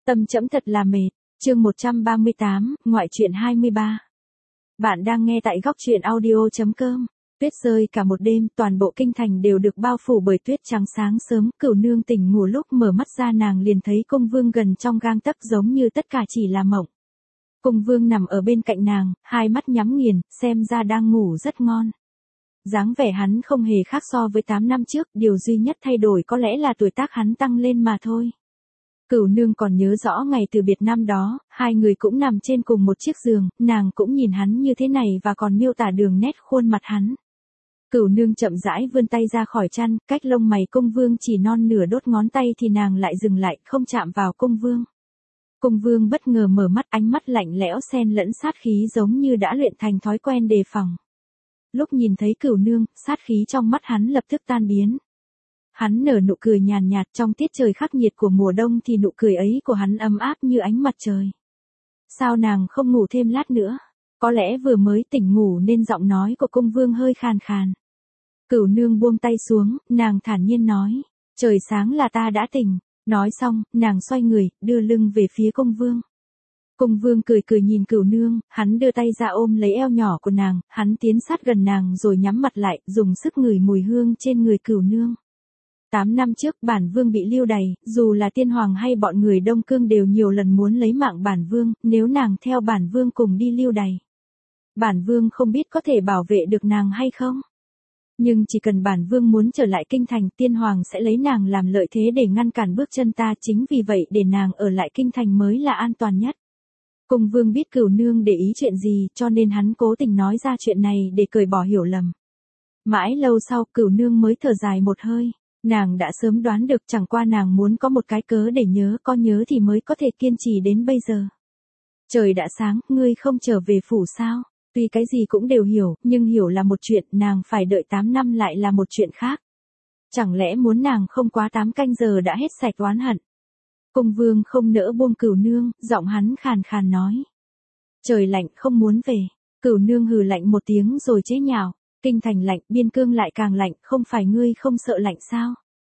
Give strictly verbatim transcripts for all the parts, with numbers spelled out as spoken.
Tâm trẫm thật là mệt. Chương một trăm ba mươi tám, ngoại truyện hai mươi ba. Bạn đang nghe tại góc truyện audio chấm com. Tuyết rơi cả một đêm, toàn bộ kinh thành đều được bao phủ bởi tuyết trắng. Sáng sớm, Cửu Nương tỉnh ngủ, lúc mở mắt ra nàng liền thấy Cung Vương gần trong gang tấc, giống như tất cả chỉ là mộng. Cung Vương nằm ở bên cạnh nàng, hai mắt nhắm nghiền, xem ra đang ngủ rất ngon. Dáng vẻ hắn không hề khác so với tám năm trước, điều duy nhất thay đổi có lẽ là tuổi tác hắn tăng lên mà thôi. Cửu Nương còn nhớ rõ ngày từ biệt năm đó, hai người cũng nằm trên cùng một chiếc giường, nàng cũng nhìn hắn như thế này và còn miêu tả đường nét khuôn mặt hắn. Cửu Nương chậm rãi vươn tay ra khỏi chăn, cách lông mày Cung Vương chỉ non nửa đốt ngón tay thì nàng lại dừng lại, không chạm vào Cung Vương. Cung Vương bất ngờ mở mắt, ánh mắt lạnh lẽo xen lẫn sát khí, giống như đã luyện thành thói quen đề phòng. Lúc nhìn thấy Cửu Nương, sát khí trong mắt hắn lập tức tan biến. Hắn nở nụ cười nhàn nhạt, trong tiết trời khắc nghiệt của mùa đông thì nụ cười ấy của hắn ấm áp như ánh mặt trời. Sao nàng không ngủ thêm lát nữa? Có lẽ vừa mới tỉnh ngủ nên giọng nói của Cung Vương hơi khàn khàn. Cửu Nương buông tay xuống, nàng thản nhiên nói, trời sáng là ta đã tỉnh. Nói xong, nàng xoay người, đưa lưng về phía Cung Vương. Cung Vương cười cười nhìn Cửu Nương, hắn đưa tay ra ôm lấy eo nhỏ của nàng, hắn tiến sát gần nàng rồi nhắm mặt lại, dùng sức ngửi mùi hương trên người Cửu Nương. Tám năm trước bản vương bị lưu đày, dù là tiên hoàng hay bọn người Đông Cương đều nhiều lần muốn lấy mạng bản vương, nếu nàng theo bản vương cùng đi lưu đày. Bản vương không biết có thể bảo vệ được nàng hay không. Nhưng chỉ cần bản vương muốn trở lại kinh thành, tiên hoàng sẽ lấy nàng làm lợi thế để ngăn cản bước chân ta, chính vì vậy để nàng ở lại kinh thành mới là an toàn nhất. Cung Vương biết Cửu Nương để ý chuyện gì, cho nên hắn cố tình nói ra chuyện này để cởi bỏ hiểu lầm. Mãi lâu sau, Cửu Nương mới thở dài một hơi. Nàng đã sớm đoán được, chẳng qua nàng muốn có một cái cớ để nhớ, có nhớ thì mới có thể kiên trì đến bây giờ. Trời đã sáng, ngươi không trở về phủ sao? Tuy cái gì cũng đều hiểu, nhưng hiểu là một chuyện, nàng phải đợi tám năm lại là một chuyện khác. Chẳng lẽ muốn nàng không quá tám canh giờ đã hết sạch oán hận? Cung Vương không nỡ buông Cửu Nương, giọng hắn khàn khàn nói. Trời lạnh, không muốn về. Cửu Nương hừ lạnh một tiếng rồi chế nhạo. Kinh thành lạnh, biên cương lại càng lạnh, không phải ngươi không sợ lạnh sao?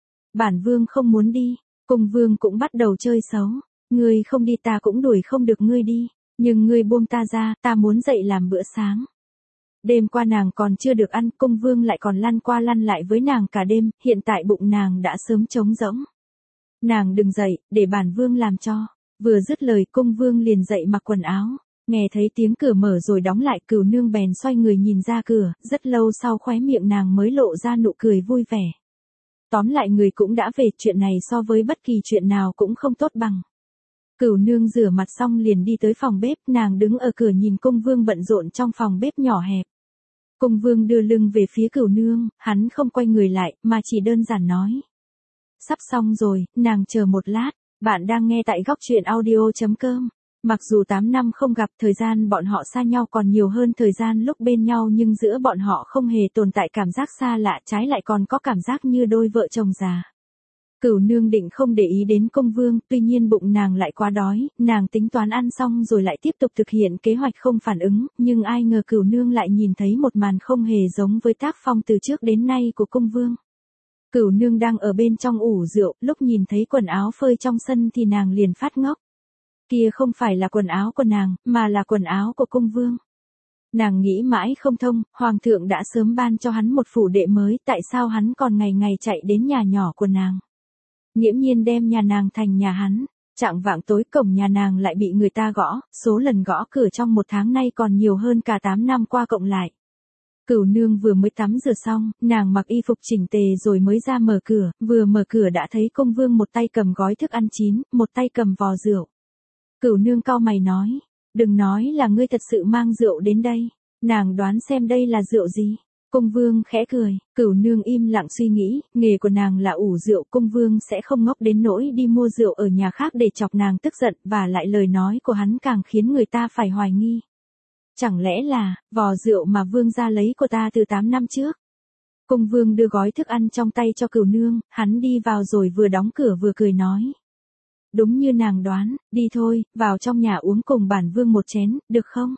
Bản vương không muốn đi. Cung Vương cũng bắt đầu chơi xấu. Ngươi không đi ta cũng đuổi không được ngươi đi. Nhưng ngươi buông ta ra, ta muốn dậy làm bữa sáng. Đêm qua nàng còn chưa được ăn, Cung Vương lại còn lăn qua lăn lại với nàng cả đêm, hiện tại bụng nàng đã sớm trống rỗng. Nàng đừng dậy, để bản vương làm cho. Vừa dứt lời, Cung Vương liền dậy mặc quần áo. Nghe thấy tiếng cửa mở rồi đóng lại, Cửu Nương bèn xoay người nhìn ra cửa, rất lâu sau khóe miệng nàng mới lộ ra nụ cười vui vẻ. Tóm lại người cũng đã về, chuyện này so với bất kỳ chuyện nào cũng không tốt bằng. Cửu Nương rửa mặt xong liền đi tới phòng bếp, nàng đứng ở cửa nhìn Cung Vương bận rộn trong phòng bếp nhỏ hẹp. Cung Vương đưa lưng về phía Cửu Nương, hắn không quay người lại, mà chỉ đơn giản nói. Sắp xong rồi, nàng chờ một lát, bạn đang nghe tại góc truyện audio chấm com. Mặc dù tám năm không gặp, thời gian bọn họ xa nhau còn nhiều hơn thời gian lúc bên nhau, nhưng giữa bọn họ không hề tồn tại cảm giác xa lạ, trái lại còn có cảm giác như đôi vợ chồng già. Cửu Nương định không để ý đến Cung Vương, tuy nhiên bụng nàng lại quá đói, nàng tính toán ăn xong rồi lại tiếp tục thực hiện kế hoạch không phản ứng, nhưng ai ngờ Cửu Nương lại nhìn thấy một màn không hề giống với tác phong từ trước đến nay của Cung Vương. Cửu Nương đang ở bên trong ủ rượu, lúc nhìn thấy quần áo phơi trong sân thì nàng liền phát ngốc. Kia không phải là quần áo của nàng, mà là quần áo của Cung Vương. Nàng nghĩ mãi không thông, Hoàng thượng đã sớm ban cho hắn một phủ đệ mới, tại sao hắn còn ngày ngày chạy đến nhà nhỏ của nàng? Nghiễm nhiên đem nhà nàng thành nhà hắn. Chạng vạng tối cổng nhà nàng lại bị người ta gõ, số lần gõ cửa trong một tháng nay còn nhiều hơn cả tám năm qua cộng lại. Cửu Nương vừa mới tắm rửa xong, nàng mặc y phục chỉnh tề rồi mới ra mở cửa, vừa mở cửa đã thấy Cung Vương một tay cầm gói thức ăn chín, một tay cầm vò rượu. Cửu Nương cau mày nói, đừng nói là ngươi thật sự mang rượu đến đây, nàng đoán xem đây là rượu gì. Cung Vương khẽ cười, Cửu Nương im lặng suy nghĩ, nghề của nàng là ủ rượu, Cung Vương sẽ không ngốc đến nỗi đi mua rượu ở nhà khác để chọc nàng tức giận, và lại lời nói của hắn càng khiến người ta phải hoài nghi. Chẳng lẽ là, vò rượu mà vương gia lấy của ta từ tám năm trước? Cung Vương đưa gói thức ăn trong tay cho Cửu Nương, hắn đi vào rồi vừa đóng cửa vừa cười nói. Đúng như nàng đoán, đi thôi, vào trong nhà uống cùng bản vương một chén, được không?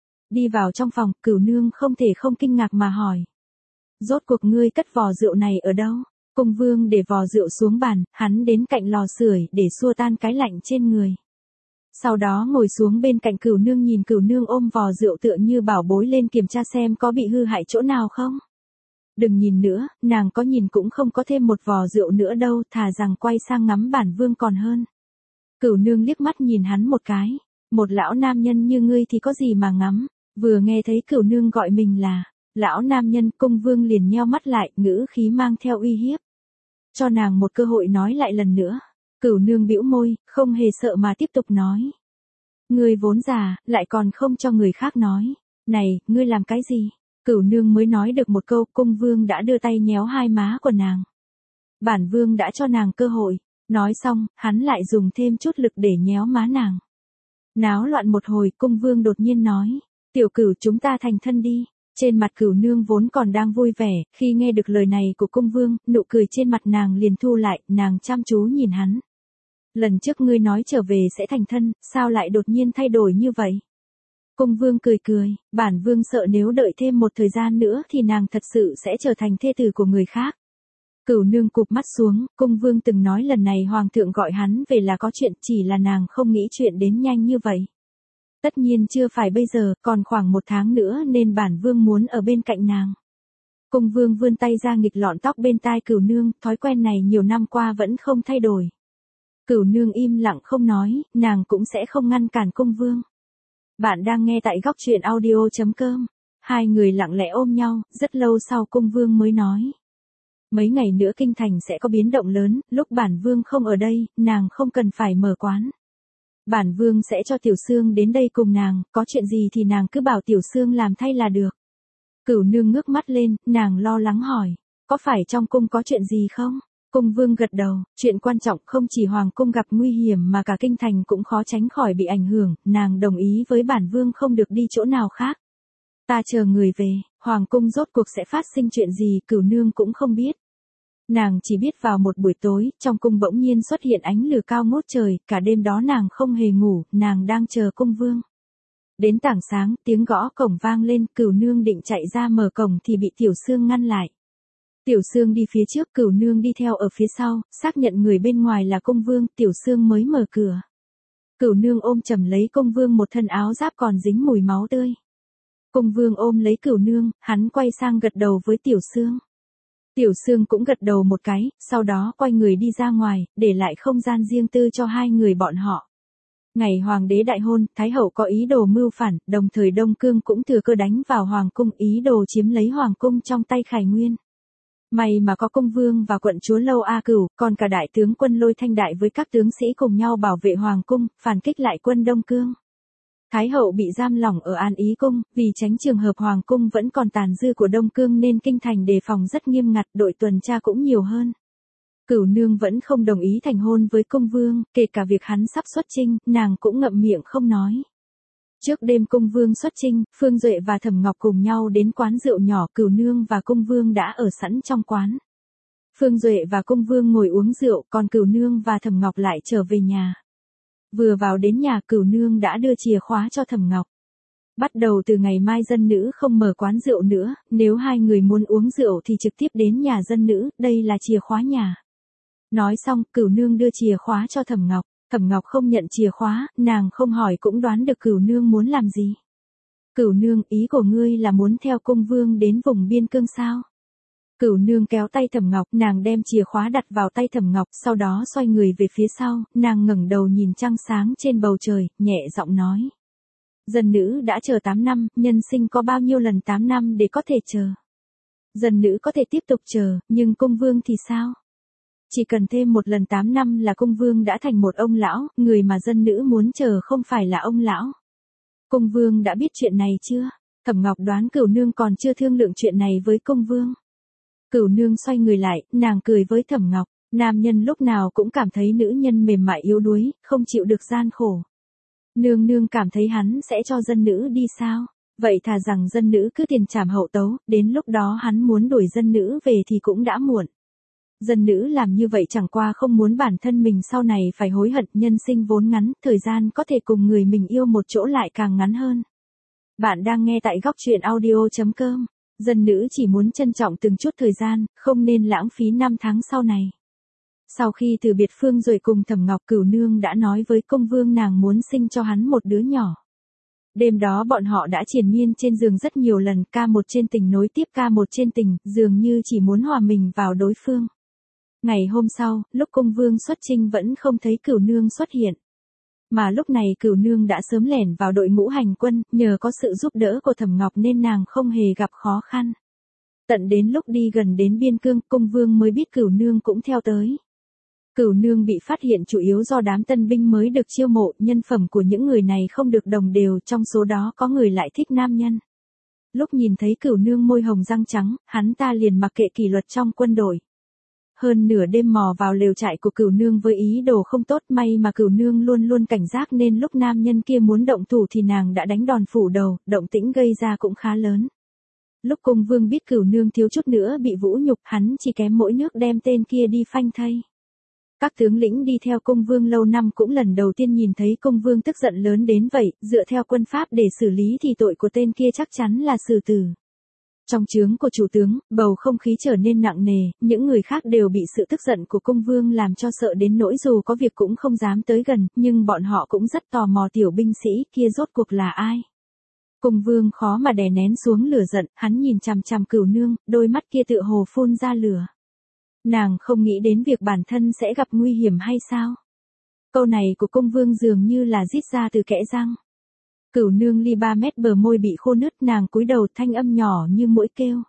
Đi vào trong phòng, Cửu Nương không thể không kinh ngạc mà hỏi. Rốt cuộc ngươi cất vò rượu này ở đâu? Cung Vương để vò rượu xuống bàn, hắn đến cạnh lò sưởi để xua tan cái lạnh trên người. Sau đó ngồi xuống bên cạnh Cửu Nương, nhìn Cửu Nương ôm vò rượu tựa như bảo bối lên, kiểm tra xem có bị hư hại chỗ nào không. Đừng nhìn nữa, nàng có nhìn cũng không có thêm một vò rượu nữa đâu, thà rằng quay sang ngắm bản vương còn hơn. Cửu Nương liếc mắt nhìn hắn một cái, một lão nam nhân như ngươi thì có gì mà ngắm. Vừa nghe thấy Cửu Nương gọi mình là lão nam nhân, Cung Vương liền nheo mắt lại, ngữ khí mang theo uy hiếp. Cho nàng một cơ hội nói lại lần nữa. Cửu Nương bĩu môi, không hề sợ mà tiếp tục nói. Ngươi vốn già, lại còn không cho người khác nói. Này, ngươi làm cái gì? Cửu Nương mới nói được một câu, Cung Vương đã đưa tay nhéo hai má của nàng. Bản vương đã cho nàng cơ hội. Nói xong, hắn lại dùng thêm chút lực để nhéo má nàng. Náo loạn một hồi, Cung Vương đột nhiên nói. Tiểu Cửu, chúng ta thành thân đi. Trên mặt Cửu Nương vốn còn đang vui vẻ, khi nghe được lời này của Cung Vương, nụ cười trên mặt nàng liền thu lại, nàng chăm chú nhìn hắn. Lần trước ngươi nói trở về sẽ thành thân, sao lại đột nhiên thay đổi như vậy? Cung Vương cười cười, bản vương sợ nếu đợi thêm một thời gian nữa thì nàng thật sự sẽ trở thành thê tử của người khác. Cửu Nương cụp mắt xuống, Cung Vương từng nói lần này Hoàng thượng gọi hắn về là có chuyện, chỉ là nàng không nghĩ chuyện đến nhanh như vậy. Tất nhiên chưa phải bây giờ, còn khoảng một tháng nữa nên bản vương muốn ở bên cạnh nàng. Cung Vương vươn tay ra nghịch lọn tóc bên tai Cửu Nương, thói quen này nhiều năm qua vẫn không thay đổi. Cửu Nương im lặng không nói, nàng cũng sẽ không ngăn cản Cung Vương. Bạn đang nghe tại góc truyện audio chấm com. Hai người lặng lẽ ôm nhau, rất lâu sau Cung Vương mới nói. Mấy ngày nữa kinh thành sẽ có biến động lớn, lúc bản vương không ở đây, nàng không cần phải mở quán. Bản vương sẽ cho Tiểu Sương đến đây cùng nàng, có chuyện gì thì nàng cứ bảo Tiểu Sương làm thay là được. Cửu Nương ngước mắt lên, nàng lo lắng hỏi, có phải trong cung có chuyện gì không? Cung Vương gật đầu, chuyện quan trọng, không chỉ hoàng cung gặp nguy hiểm mà cả kinh thành cũng khó tránh khỏi bị ảnh hưởng, nàng đồng ý với bản vương không được đi chỗ nào khác. Ta chờ người về, hoàng cung rốt cuộc sẽ phát sinh chuyện gì, Cửu Nương cũng không biết. Nàng chỉ biết vào một buổi tối, trong cung bỗng nhiên xuất hiện ánh lửa cao ngút trời, cả đêm đó nàng không hề ngủ, nàng đang chờ Cung Vương. Đến tảng sáng, tiếng gõ cổng vang lên, Cửu Nương định chạy ra mở cổng thì bị Tiểu Sương ngăn lại. Tiểu Sương đi phía trước, Cửu Nương đi theo ở phía sau, xác nhận người bên ngoài là Cung Vương, Tiểu Sương mới mở cửa. Cửu Nương ôm chầm lấy Cung Vương, một thân áo giáp còn dính mùi máu tươi. Cung Vương ôm lấy Cửu Nương, hắn quay sang gật đầu với Tiểu Sương. Tiểu Sương cũng gật đầu một cái, sau đó quay người đi ra ngoài, để lại không gian riêng tư cho hai người bọn họ. Ngày hoàng đế đại hôn, Thái hậu có ý đồ mưu phản, đồng thời Đông Cương cũng thừa cơ đánh vào hoàng cung, ý đồ chiếm lấy hoàng cung trong tay Khải Nguyên. May mà có Cung Vương và quận chúa Lâu A Cửu, còn cả đại tướng quân Lôi Thanh Đại với các tướng sĩ cùng nhau bảo vệ hoàng cung, phản kích lại quân Đông Cương. Thái hậu bị giam lỏng ở An Ý cung, vì tránh trường hợp hoàng cung vẫn còn tàn dư của Đông Cương nên kinh thành đề phòng rất nghiêm ngặt, đội tuần tra cũng nhiều hơn. Cửu Nương vẫn không đồng ý thành hôn với Cung Vương, kể cả việc hắn sắp xuất chinh, nàng cũng ngậm miệng không nói. Trước đêm Cung Vương xuất chinh, Phương Duệ và Thẩm Ngọc cùng nhau đến quán rượu nhỏ, Cửu Nương và Cung Vương đã ở sẵn trong quán. Phương Duệ và Cung Vương ngồi uống rượu, còn Cửu Nương và Thẩm Ngọc lại trở về nhà. Vừa vào đến nhà, Cửu Nương đã đưa chìa khóa cho Thẩm Ngọc. Bắt đầu từ ngày mai dân nữ không mở quán rượu nữa, nếu hai người muốn uống rượu thì trực tiếp đến nhà dân nữ, đây là chìa khóa nhà. Nói xong, Cửu Nương đưa chìa khóa cho Thẩm Ngọc. Thẩm Ngọc không nhận chìa khóa, nàng không hỏi cũng đoán được Cửu Nương muốn làm gì. Cửu Nương, ý của ngươi là muốn theo Cung Vương đến vùng biên cương sao? Cửu Nương kéo tay Thẩm Ngọc, nàng đem chìa khóa đặt vào tay Thẩm Ngọc, sau đó xoay người về phía sau, nàng ngẩng đầu nhìn trăng sáng trên bầu trời, nhẹ giọng nói. Dân nữ đã chờ tám năm, nhân sinh có bao nhiêu lần tám năm để có thể chờ. Dân nữ có thể tiếp tục chờ, nhưng Cung Vương thì sao? Chỉ cần thêm một lần tám năm là Cung Vương đã thành một ông lão, người mà dân nữ muốn chờ không phải là ông lão. Cung Vương đã biết chuyện này chưa? Thẩm Ngọc đoán Cửu Nương còn chưa thương lượng chuyện này với Cung Vương. Cửu Nương xoay người lại, nàng cười với Thẩm Ngọc, nam nhân lúc nào cũng cảm thấy nữ nhân mềm mại yếu đuối, không chịu được gian khổ. Nương nương cảm thấy hắn sẽ cho dân nữ đi sao? Vậy thà rằng dân nữ cứ tiền trảm hậu tấu, đến lúc đó hắn muốn đuổi dân nữ về thì cũng đã muộn. Dân nữ làm như vậy chẳng qua không muốn bản thân mình sau này phải hối hận, nhân sinh vốn ngắn, thời gian có thể cùng người mình yêu một chỗ lại càng ngắn hơn. Bạn đang nghe tại góc truyện audio chấm com. Dân nữ chỉ muốn trân trọng từng chút thời gian, không nên lãng phí năm tháng sau này. Sau khi từ biệt Phương rồi cùng Thẩm Ngọc Cửu Nương đã nói với công vương nàng muốn sinh cho hắn một đứa nhỏ. Đêm đó bọn họ đã triền miên trên giường rất nhiều lần, ca một trên tình nối tiếp ca một trên tình, dường như chỉ muốn hòa mình vào đối phương. Ngày hôm sau, lúc công vương xuất chinh vẫn không thấy Cửu Nương xuất hiện. Mà lúc này Cửu Nương đã sớm lẻn vào đội ngũ hành quân, nhờ có sự giúp đỡ của Thẩm Ngọc nên nàng không hề gặp khó khăn. Tận đến lúc đi gần đến biên cương, công vương mới biết Cửu Nương cũng theo tới. Cửu Nương bị phát hiện chủ yếu do đám tân binh mới được chiêu mộ, nhân phẩm của những người này không được đồng đều, trong số đó có người lại thích nam nhân. Lúc nhìn thấy Cửu Nương môi hồng răng trắng, hắn ta liền mặc kệ kỷ luật trong quân đội. Hơn nửa đêm mò vào lều trại của Cửu Nương với ý đồ không tốt, may mà Cửu Nương luôn luôn cảnh giác nên lúc nam nhân kia muốn động thủ thì nàng đã đánh đòn phủ đầu, động tĩnh gây ra cũng khá lớn. Lúc công vương biết Cửu Nương thiếu chút nữa bị vũ nhục, hắn chỉ kém mỗi nước đem tên kia đi phanh thây. Các tướng lĩnh đi theo công vương lâu năm cũng lần đầu tiên nhìn thấy công vương tức giận lớn đến vậy, dựa theo quân pháp để xử lý thì tội của tên kia chắc chắn là xử tử. Trong trướng của chủ tướng, bầu không khí trở nên nặng nề, những người khác đều bị sự tức giận của công vương làm cho sợ đến nỗi dù có việc cũng không dám tới gần, nhưng bọn họ cũng rất tò mò tiểu binh sĩ kia rốt cuộc là ai. Công vương khó mà đè nén xuống lửa giận, hắn nhìn chằm chằm Cửu Nương, đôi mắt kia tựa hồ phun ra lửa. Nàng không nghĩ đến việc bản thân sẽ gặp nguy hiểm hay sao? Câu này của công vương dường như là rít ra từ kẽ răng. Cửu Nương ly ba mét bờ môi bị khô nứt, nàng cúi đầu thanh âm nhỏ như muỗi kêu.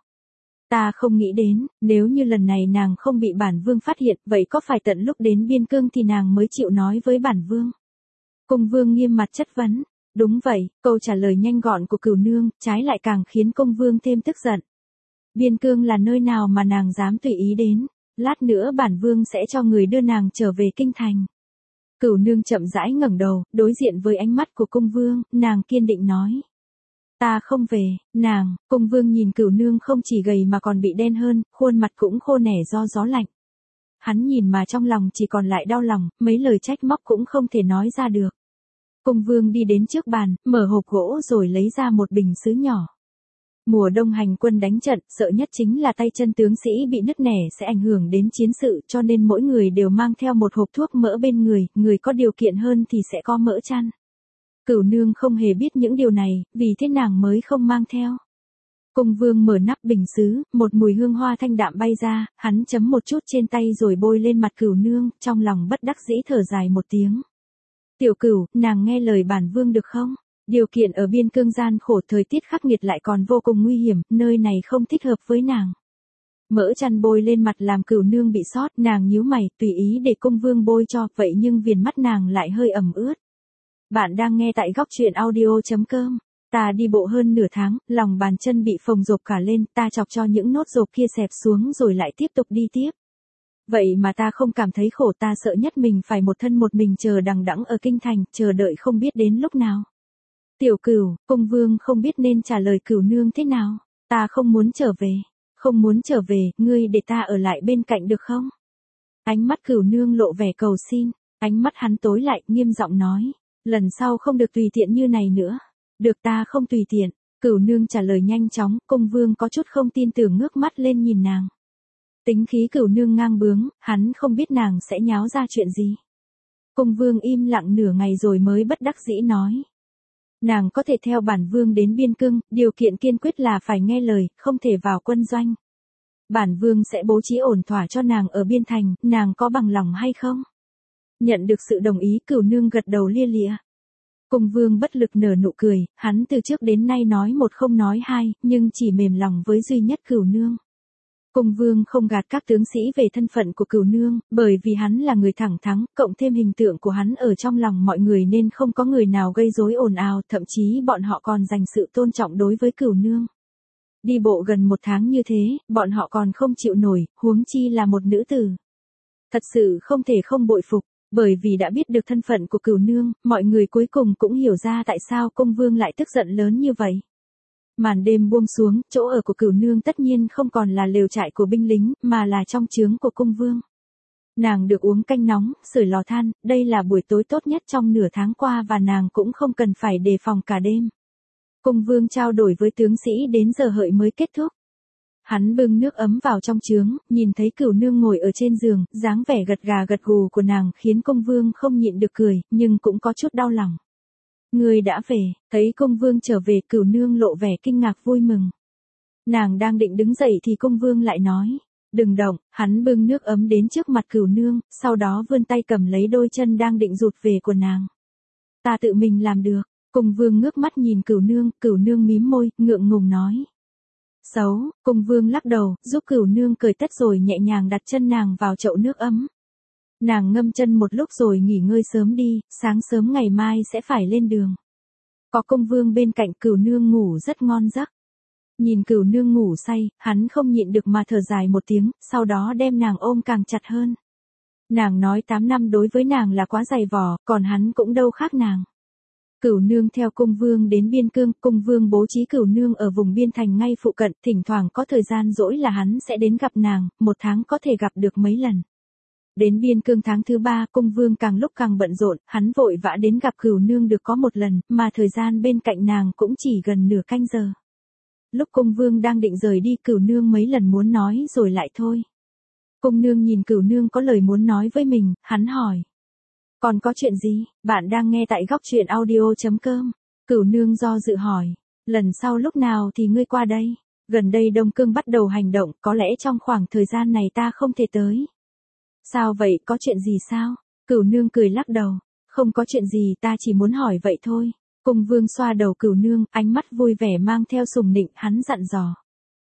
Ta không nghĩ đến, nếu như lần này nàng không bị bản vương phát hiện, vậy có phải tận lúc đến biên cương thì nàng mới chịu nói với bản vương? Công vương nghiêm mặt chất vấn. Đúng vậy, câu trả lời nhanh gọn của Cửu Nương, trái lại càng khiến công vương thêm tức giận. Biên cương là nơi nào mà nàng dám tùy ý đến? Lát nữa bản vương sẽ cho người đưa nàng trở về kinh thành. Cửu Nương chậm rãi ngẩng đầu, đối diện với ánh mắt của công vương, nàng kiên định nói. Ta không về, nàng, công vương nhìn Cửu Nương không chỉ gầy mà còn bị đen hơn, khuôn mặt cũng khô nẻ do gió lạnh. Hắn nhìn mà trong lòng chỉ còn lại đau lòng, mấy lời trách móc cũng không thể nói ra được. Công vương đi đến trước bàn, mở hộp gỗ rồi lấy ra một bình sứ nhỏ. Mùa đông hành quân đánh trận, sợ nhất chính là tay chân tướng sĩ bị nứt nẻ sẽ ảnh hưởng đến chiến sự, cho nên mỗi người đều mang theo một hộp thuốc mỡ bên người, người có điều kiện hơn thì sẽ có mỡ chăn. Cửu Nương không hề biết những điều này, vì thế nàng mới không mang theo. Công vương mở nắp bình sứ, một mùi hương hoa thanh đạm bay ra, hắn chấm một chút trên tay rồi bôi lên mặt Cửu Nương, trong lòng bất đắc dĩ thở dài một tiếng. Tiểu Cửu, nàng nghe lời bản vương được không? Điều kiện ở biên cương gian khổ, thời tiết khắc nghiệt lại còn vô cùng nguy hiểm, nơi này không thích hợp với nàng. Mỡ chăn bôi lên mặt làm Cửu Nương bị sót, nàng nhíu mày, tùy ý để công vương bôi cho, vậy nhưng viền mắt nàng lại hơi ẩm ướt. Bạn đang nghe tại góc truyện audio chấm com. Ta đi bộ hơn nửa tháng, lòng bàn chân bị phồng rộp cả lên, ta chọc cho những nốt rộp kia xẹp xuống rồi lại tiếp tục đi tiếp. Vậy mà ta không cảm thấy khổ, ta sợ nhất mình phải một thân một mình chờ đằng đẵng ở kinh thành, chờ đợi không biết đến lúc nào. Tiểu Cửu, công vương không biết nên trả lời Cửu Nương thế nào. Ta không muốn trở về, không muốn trở về, ngươi để ta ở lại bên cạnh được không? Ánh mắt Cửu Nương lộ vẻ cầu xin, ánh mắt hắn tối lại, nghiêm giọng nói, lần sau không được tùy tiện như này nữa. Được, ta không tùy tiện. Cửu Nương trả lời nhanh chóng, công vương có chút không tin tưởng ngước mắt lên nhìn nàng. Tính khí Cửu Nương ngang bướng, hắn không biết nàng sẽ nháo ra chuyện gì. Công vương im lặng nửa ngày rồi mới bất đắc dĩ nói. Nàng có thể theo bản vương đến biên cương, điều kiện kiên quyết là phải nghe lời, không thể vào quân doanh. Bản vương sẽ bố trí ổn thỏa cho nàng ở biên thành, nàng có bằng lòng hay không? Nhận được sự đồng ý, Cửu Nương gật đầu lia lịa. Công vương bất lực nở nụ cười, hắn từ trước đến nay nói một không nói hai, nhưng chỉ mềm lòng với duy nhất Cửu Nương. Công vương không gạt các tướng sĩ về thân phận của Cửu Nương, bởi vì hắn là người thẳng thắn, cộng thêm hình tượng của hắn ở trong lòng mọi người nên không có người nào gây rối ồn ào, thậm chí bọn họ còn dành sự tôn trọng đối với Cửu Nương. Đi bộ gần một tháng như thế, bọn họ còn không chịu nổi, huống chi là một nữ tử. Thật sự không thể không bội phục, bởi vì đã biết được thân phận của Cửu Nương, mọi người cuối cùng cũng hiểu ra tại sao công vương lại tức giận lớn như vậy. Màn đêm buông xuống, chỗ ở của Cửu Nương tất nhiên không còn là lều trại của binh lính, mà là trong trướng của công vương. Nàng được uống canh nóng, sưởi lò than, đây là buổi tối tốt nhất trong nửa tháng qua và nàng cũng không cần phải đề phòng cả đêm. Công vương trao đổi với tướng sĩ đến giờ hợi mới kết thúc. Hắn bưng nước ấm vào trong trướng, nhìn thấy Cửu Nương ngồi ở trên giường, dáng vẻ gật gà gật gù của nàng khiến Công Vương không nhịn được cười, nhưng cũng có chút đau lòng. Ngươi đã về, thấy Công Vương trở về, Cửu Nương lộ vẻ kinh ngạc vui mừng. Nàng đang định đứng dậy thì Công Vương lại nói, đừng động, hắn bưng nước ấm đến trước mặt Cửu Nương, sau đó vươn tay cầm lấy đôi chân đang định rụt về của nàng. Ta tự mình làm được. Công Vương ngước mắt nhìn Cửu Nương, Cửu Nương mím môi, ngượng ngùng nói. Xấu, Công Vương lắc đầu, giúp Cửu Nương cởi tất rồi nhẹ nhàng đặt chân nàng vào chậu nước ấm. Nàng ngâm chân một lúc rồi nghỉ ngơi sớm đi, sáng sớm ngày mai sẽ phải lên đường. Có Công Vương bên cạnh, Cửu Nương ngủ rất ngon giấc. Nhìn Cửu Nương ngủ say, hắn không nhịn được mà thở dài một tiếng, sau đó đem nàng ôm càng chặt hơn. Nàng nói tám năm đối với nàng là quá dày vò, còn hắn cũng đâu khác nàng. Cửu Nương theo Công Vương đến biên cương, Công Vương bố trí Cửu Nương ở vùng biên thành ngay phụ cận, thỉnh thoảng có thời gian rỗi là hắn sẽ đến gặp nàng, một tháng có thể gặp được mấy lần. Đến biên cương tháng thứ ba, Công Vương càng lúc càng bận rộn, hắn vội vã đến gặp Cửu Nương được có một lần, mà thời gian bên cạnh nàng cũng chỉ gần nửa canh giờ. Lúc Công Vương đang định rời đi, Cửu Nương mấy lần muốn nói rồi lại thôi. Công Nương nhìn Cửu Nương có lời muốn nói với mình, hắn hỏi. Còn có chuyện gì? Bạn đang nghe tại góc truyện audio chấm com. Cửu Nương do dự hỏi. Lần sau lúc nào thì ngươi qua đây? Gần đây Đông Cương bắt đầu hành động, có lẽ trong khoảng thời gian này ta không thể tới. Sao vậy, có chuyện gì sao? Cửu Nương cười lắc đầu. Không có chuyện gì, ta chỉ muốn hỏi vậy thôi. Công Vương xoa đầu Cửu Nương, ánh mắt vui vẻ mang theo sùng nịnh, hắn dặn dò.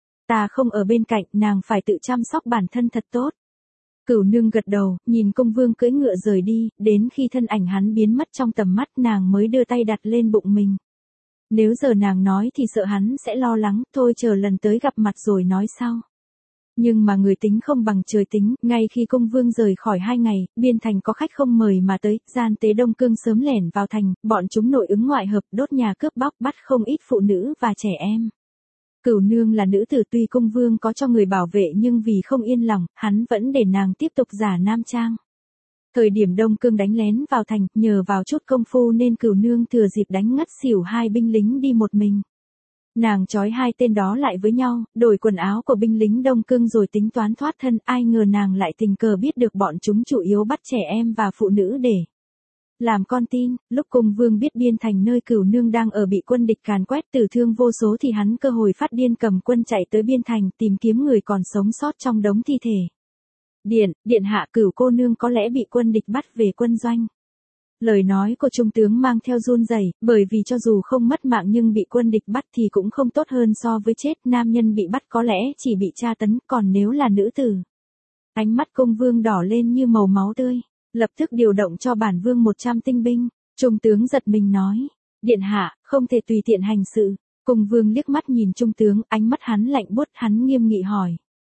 Ta không ở bên cạnh, nàng phải tự chăm sóc bản thân thật tốt. Cửu Nương gật đầu, nhìn Công Vương cưỡi ngựa rời đi, đến khi thân ảnh hắn biến mất trong tầm mắt nàng mới đưa tay đặt lên bụng mình. Nếu giờ nàng nói thì sợ hắn sẽ lo lắng, thôi chờ lần tới gặp mặt rồi nói sau. Nhưng mà người tính không bằng trời tính, ngay khi Công Vương rời khỏi hai ngày, biên thành có khách không mời mà tới, gian tế Đông Cương sớm lẻn vào thành, bọn chúng nội ứng ngoại hợp, đốt nhà cướp bóc, bắt không ít phụ nữ và trẻ em. Cửu Nương là nữ tử, tuy Công Vương có cho người bảo vệ nhưng vì không yên lòng, hắn vẫn để nàng tiếp tục giả nam trang. Thời điểm Đông Cương đánh lén vào thành, nhờ vào chút công phu nên Cửu Nương thừa dịp đánh ngất xỉu hai binh lính đi một mình. Nàng trói hai tên đó lại với nhau, đổi quần áo của binh lính Đông Cương rồi tính toán thoát thân, ai ngờ nàng lại tình cờ biết được bọn chúng chủ yếu bắt trẻ em và phụ nữ để làm con tin. Lúc Công Vương biết biên thành nơi Cửu Nương đang ở bị quân địch càn quét tử thương vô số thì hắn cơ hội phát điên cầm quân chạy tới biên thành tìm kiếm người còn sống sót trong đống thi thể. Điện, điện hạ, Cửu cô nương có lẽ bị quân địch bắt về quân doanh. Lời nói của trung tướng mang theo run rẩy, bởi vì cho dù không mất mạng nhưng bị quân địch bắt thì cũng không tốt hơn so với chết, nam nhân bị bắt có lẽ chỉ bị tra tấn, còn nếu là nữ tử. Ánh mắt Công Vương đỏ lên như màu máu tươi, lập tức điều động cho bản vương một trăm tinh binh. Trung tướng giật mình nói, điện hạ, không thể tùy tiện hành sự. Công Vương liếc mắt nhìn trung tướng, ánh mắt hắn lạnh buốt, hắn nghiêm nghị hỏi.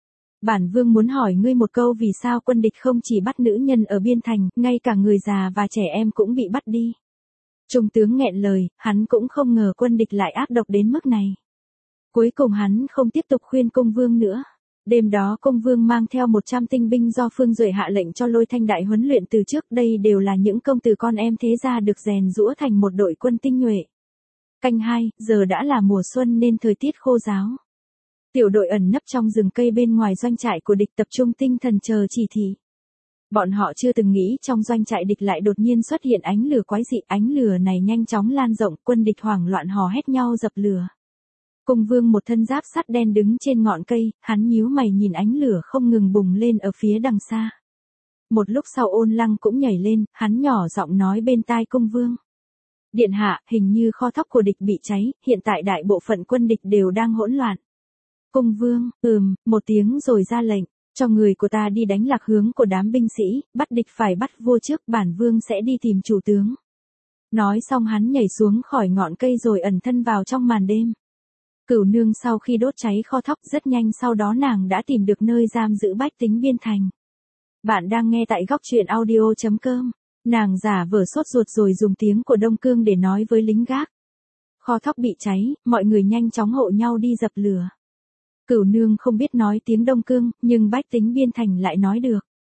Bản vương muốn hỏi ngươi một câu, vì sao quân địch không chỉ bắt nữ nhân ở biên thành, ngay cả người già và trẻ em cũng bị bắt đi. Trung tướng nghẹn lời, hắn cũng không ngờ quân địch lại ác độc đến mức này. Cuối cùng hắn không tiếp tục khuyên Công Vương nữa. Đêm đó Công Vương mang theo một trăm tinh binh do Phương Duệ hạ lệnh cho Lôi Thanh Đại huấn luyện từ trước, đây đều là những công tử con em thế gia được rèn giũa thành một đội quân tinh nhuệ. Canh hai, giờ đã là mùa xuân nên thời tiết khô ráo. Tiểu đội ẩn nấp trong rừng cây bên ngoài doanh trại của địch, tập trung tinh thần chờ chỉ thị. Bọn họ chưa từng nghĩ trong doanh trại địch lại đột nhiên xuất hiện ánh lửa quái dị, ánh lửa này nhanh chóng lan rộng, quân địch hoảng loạn hò hét nhau dập lửa. Công Vương một thân giáp sắt đen đứng trên ngọn cây, hắn nhíu mày nhìn ánh lửa không ngừng bùng lên ở phía đằng xa. Một lúc sau Ôn Lăng cũng nhảy lên, hắn nhỏ giọng nói bên tai Công Vương. Điện hạ, hình như kho thóc của địch bị cháy, hiện tại đại bộ phận quân địch đều đang hỗn loạn. Công Vương, ừm, một tiếng rồi ra lệnh, cho người của ta đi đánh lạc hướng của đám binh sĩ, bắt địch phải bắt vua trước, bản vương sẽ đi tìm chủ tướng. Nói xong hắn nhảy xuống khỏi ngọn cây rồi ẩn thân vào trong màn đêm. Cửu Nương sau khi đốt cháy kho thóc rất nhanh sau đó nàng đã tìm được nơi giam giữ bách tính biên thành. Bạn đang nghe tại góc truyện audio chấm com. Nàng giả vờ sốt ruột rồi dùng tiếng của Đông Cương để nói với lính gác. Kho thóc bị cháy, mọi người nhanh chóng hộ nhau đi dập lửa. Cửu Nương không biết nói tiếng Đông Cương, nhưng bách tính biên thành lại nói được.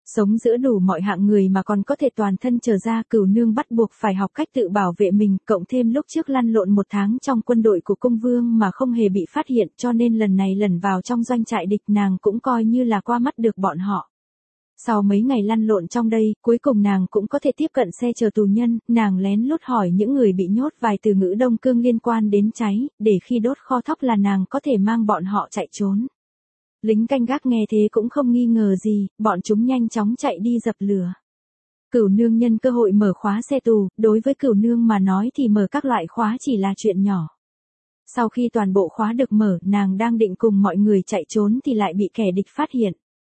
Sống giữa đủ mọi hạng người mà còn có thể toàn thân trở ra, Cửu Nương bắt buộc phải học cách tự bảo vệ mình, cộng thêm lúc trước lăn lộn một tháng trong quân đội của cung vương mà không hề bị phát hiện, cho nên lần này lần vào trong doanh trại địch nàng cũng coi như là qua mắt được bọn họ. Sau mấy ngày lăn lộn trong đây, cuối cùng nàng cũng có thể tiếp cận xe chờ tù nhân, nàng lén lút hỏi những người bị nhốt vài từ ngữ Đông Cương liên quan đến cháy, để khi đốt kho thóc là nàng có thể mang bọn họ chạy trốn. Lính canh gác nghe thế cũng không nghi ngờ gì, bọn chúng nhanh chóng chạy đi dập lửa. Cửu Nương nhân cơ hội mở khóa xe tù, đối với Cửu Nương mà nói thì mở các loại khóa chỉ là chuyện nhỏ. Sau khi toàn bộ khóa được mở, nàng đang định cùng mọi người chạy trốn thì lại bị kẻ địch phát hiện.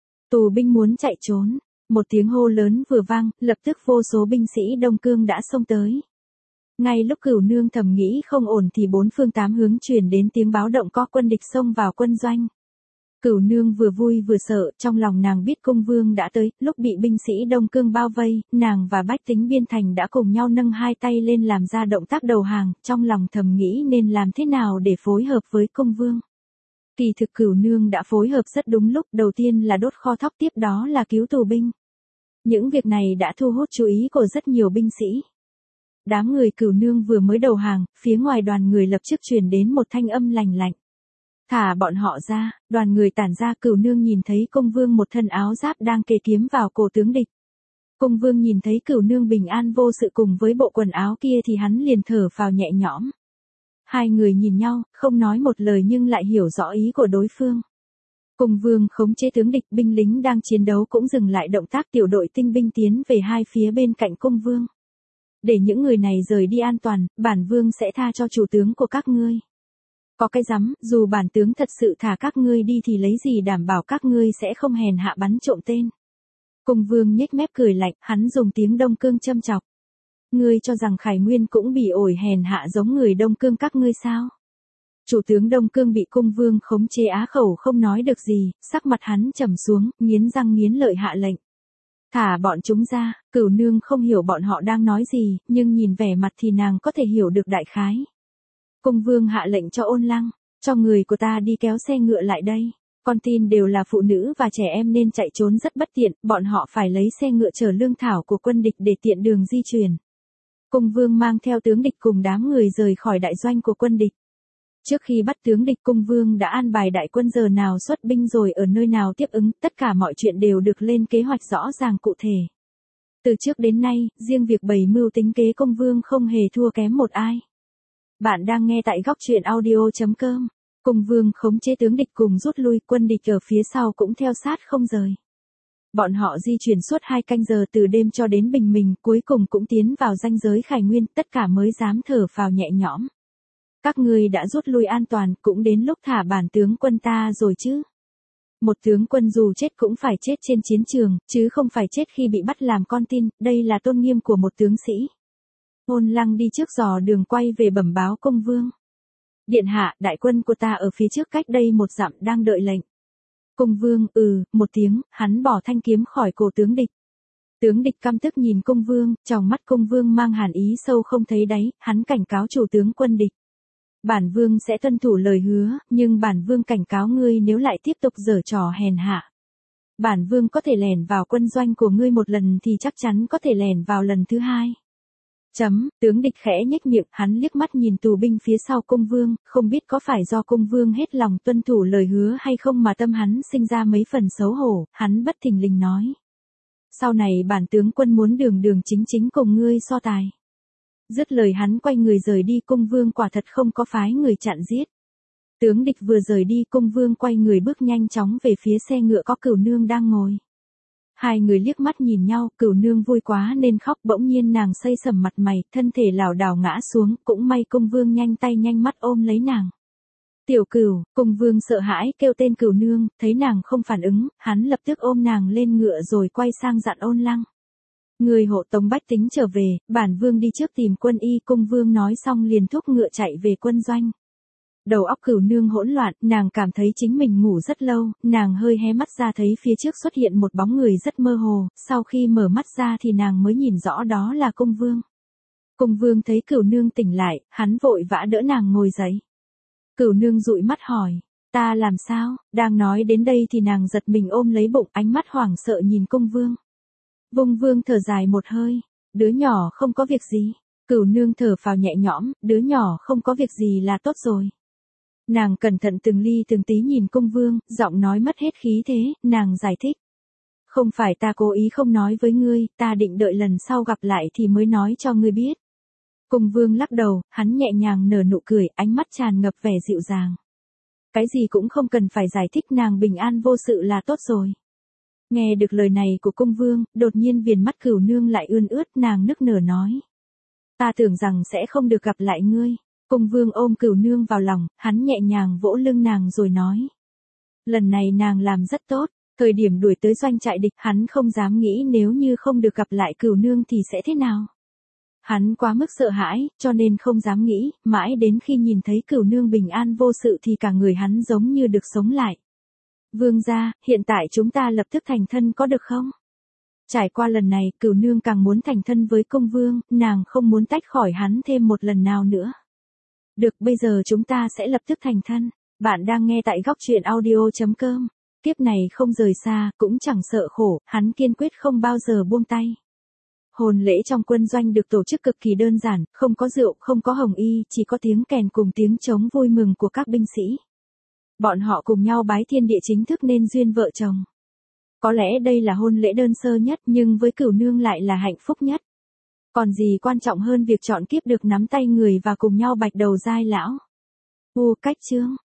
Tù binh muốn chạy trốn, một tiếng hô lớn vừa vang, lập tức vô số binh sĩ Đông Cương đã xông tới. Ngay lúc Cửu Nương thầm nghĩ không ổn thì bốn phương tám hướng truyền đến tiếng báo động có quân địch xông vào quân doanh. Cửu Nương vừa vui vừa sợ, trong lòng nàng biết cung vương đã tới, lúc bị binh sĩ Đông Cương bao vây, nàng và bách tính biên thành đã cùng nhau nâng hai tay lên làm ra động tác đầu hàng, trong lòng thầm nghĩ nên làm thế nào để phối hợp với cung vương. Kỳ thực Cửu Nương đã phối hợp rất đúng lúc, đầu tiên là đốt kho thóc, tiếp đó là cứu tù binh. Những việc này đã thu hút chú ý của rất nhiều binh sĩ. Đám người Cửu Nương vừa mới đầu hàng, phía ngoài đoàn người lập tức truyền đến một thanh âm lành lạnh. Thả bọn họ ra, đoàn người tản ra. Cửu Nương nhìn thấy cung vương một thân áo giáp đang kề kiếm vào cổ tướng địch. Cung vương nhìn thấy Cửu Nương bình an vô sự cùng với bộ quần áo kia thì hắn liền thở phào nhẹ nhõm. Hai người nhìn nhau, không nói một lời nhưng lại hiểu rõ ý của đối phương. Cung vương khống chế tướng địch, binh lính đang chiến đấu cũng dừng lại động tác, tiểu đội tinh binh tiến về hai phía bên cạnh cung vương. Để những người này rời đi an toàn, bản vương sẽ tha cho chủ tướng của các ngươi. Có cái rắm, dù bản tướng thật sự thả các ngươi đi thì lấy gì đảm bảo các ngươi sẽ không hèn hạ bắn trộm tên. Cung vương nhếch mép cười lạnh, hắn dùng tiếng Đông Cương châm chọc. Ngươi cho rằng Khải Nguyên cũng bị ổi hèn hạ giống người Đông Cương các ngươi sao? Chủ tướng Đông Cương bị cung vương khống chế á khẩu không nói được gì, sắc mặt hắn trầm xuống, nghiến răng nghiến lợi hạ lệnh. Thả bọn chúng ra. Cửu Nương không hiểu bọn họ đang nói gì, nhưng nhìn vẻ mặt thì nàng có thể hiểu được đại khái. Cung vương hạ lệnh cho Ôn Lăng, cho người của ta đi kéo xe ngựa lại đây. Con tin đều là phụ nữ và trẻ em nên chạy trốn rất bất tiện, bọn họ phải lấy xe ngựa chở lương thảo của quân địch để tiện đường di chuyển. Cung vương mang theo tướng địch cùng đám người rời khỏi đại doanh của quân địch. Trước khi bắt tướng địch, cung vương đã an bài đại quân giờ nào xuất binh rồi ở nơi nào tiếp ứng, tất cả mọi chuyện đều được lên kế hoạch rõ ràng cụ thể. Từ trước đến nay, riêng việc bày mưu tính kế cung vương không hề thua kém một ai. Bạn đang nghe tại góc truyện audio chấm com. Cung vương khống chế tướng địch cùng rút lui, quân địch ở phía sau cũng theo sát không rời. Bọn họ di chuyển suốt hai canh giờ từ đêm cho đến bình minh, cuối cùng cũng tiến vào ranh giới Khải Nguyên, tất cả mới dám thở phào nhẹ nhõm. Các ngươi đã rút lui an toàn, cũng đến lúc thả bản tướng quân ta rồi chứ. Một tướng quân dù chết cũng phải chết trên chiến trường, chứ không phải chết khi bị bắt làm con tin, đây là tôn nghiêm của một tướng sĩ. Ôn Lăng đi trước dò đường quay về bẩm báo cung vương. Điện hạ, đại quân của ta ở phía trước cách đây một dặm đang đợi lệnh. Cung vương, ừ, một tiếng, hắn bỏ thanh kiếm khỏi cổ tướng địch. Tướng địch căm tức nhìn cung vương, trong mắt cung vương mang hàn ý sâu không thấy đáy, hắn cảnh cáo chủ tướng quân địch. Bản vương sẽ tuân thủ lời hứa, nhưng bản vương cảnh cáo ngươi nếu lại tiếp tục giở trò hèn hạ. Bản vương có thể lẻn vào quân doanh của ngươi một lần thì chắc chắn có thể lẻn vào lần thứ hai. Chấm, tướng địch khẽ nhếch miệng, hắn liếc mắt nhìn tù binh phía sau cung vương, không biết có phải do cung vương hết lòng tuân thủ lời hứa hay không mà tâm hắn sinh ra mấy phần xấu hổ, hắn bất thình lình nói. Sau này bản tướng quân muốn đường đường chính chính cùng ngươi so tài. Dứt lời hắn quay người rời đi, cung vương quả thật không có phái người chặn giết. Tướng địch vừa rời đi, cung vương quay người bước nhanh chóng về phía xe ngựa có Cửu Nương đang ngồi. Hai người liếc mắt nhìn nhau, Cửu Nương vui quá nên khóc, bỗng nhiên nàng xây sầm mặt mày, thân thể lảo đảo ngã xuống, cũng may cung vương nhanh tay nhanh mắt ôm lấy nàng. Tiểu Cửu, cung vương sợ hãi kêu tên Cửu Nương, thấy nàng không phản ứng, hắn lập tức ôm nàng lên ngựa rồi quay sang dặn Ôn Lăng. Người hộ tống bách tính trở về, bản vương đi trước tìm quân y. Cung vương nói xong liền thúc ngựa chạy về quân doanh. Đầu óc Cửu Nương hỗn loạn, nàng cảm thấy chính mình ngủ rất lâu, nàng hơi hé mắt ra thấy phía trước xuất hiện một bóng người rất mơ hồ, sau khi mở mắt ra thì nàng mới nhìn rõ đó là cung vương. Cung vương thấy Cửu Nương tỉnh lại, hắn vội vã đỡ nàng ngồi dậy. Cửu Nương dụi mắt hỏi, Ta làm sao? Đang nói đến đây thì nàng giật mình ôm lấy bụng, ánh mắt hoảng sợ nhìn cung vương. Vung vương thở dài một hơi, đứa nhỏ không có việc gì. Cửu nương thở phào nhẹ nhõm, đứa nhỏ không có việc gì là tốt rồi. Nàng cẩn thận từng ly từng tí nhìn cung vương, giọng nói mất hết khí thế, nàng giải thích. Không phải ta cố ý không nói với ngươi, ta định đợi lần sau gặp lại thì mới nói cho ngươi biết. Cung vương lắc đầu, hắn nhẹ nhàng nở nụ cười, ánh mắt tràn ngập vẻ dịu dàng. Cái gì cũng không cần phải giải thích, nàng bình an vô sự là tốt rồi. Nghe được lời này của cung vương, đột nhiên viền mắt Cửu nương lại ươn ướt, nàng nức nở nói. Ta tưởng rằng sẽ không được gặp lại ngươi. Cung vương ôm Cửu nương vào lòng, hắn nhẹ nhàng vỗ lưng nàng rồi nói. Lần này nàng làm rất tốt, thời điểm đuổi tới doanh trại địch hắn không dám nghĩ nếu như không được gặp lại Cửu nương thì sẽ thế nào. Hắn quá mức sợ hãi, cho nên không dám nghĩ, mãi đến khi nhìn thấy Cửu nương bình an vô sự thì cả người hắn giống như được sống lại. Vương gia, hiện tại chúng ta lập tức thành thân có được không? Trải qua lần này, Cửu nương càng muốn thành thân với cung vương, nàng không muốn tách khỏi hắn thêm một lần nào nữa. Được, bây giờ chúng ta sẽ lập tức thành thân. Bạn đang nghe tại góc truyện audio chấm com. Kiếp này không rời xa, cũng chẳng sợ khổ, hắn kiên quyết không bao giờ buông tay. Hôn lễ trong quân doanh được tổ chức cực kỳ đơn giản, không có rượu, không có hồng y, chỉ có tiếng kèn cùng tiếng trống vui mừng của các binh sĩ. Bọn họ cùng nhau bái thiên địa chính thức nên duyên vợ chồng. Có lẽ đây là hôn lễ đơn sơ nhất nhưng với Cửu nương lại là hạnh phúc nhất. Còn gì quan trọng hơn việc chọn kiếp được nắm tay người và cùng nhau bạch đầu giai lão. U cách chương.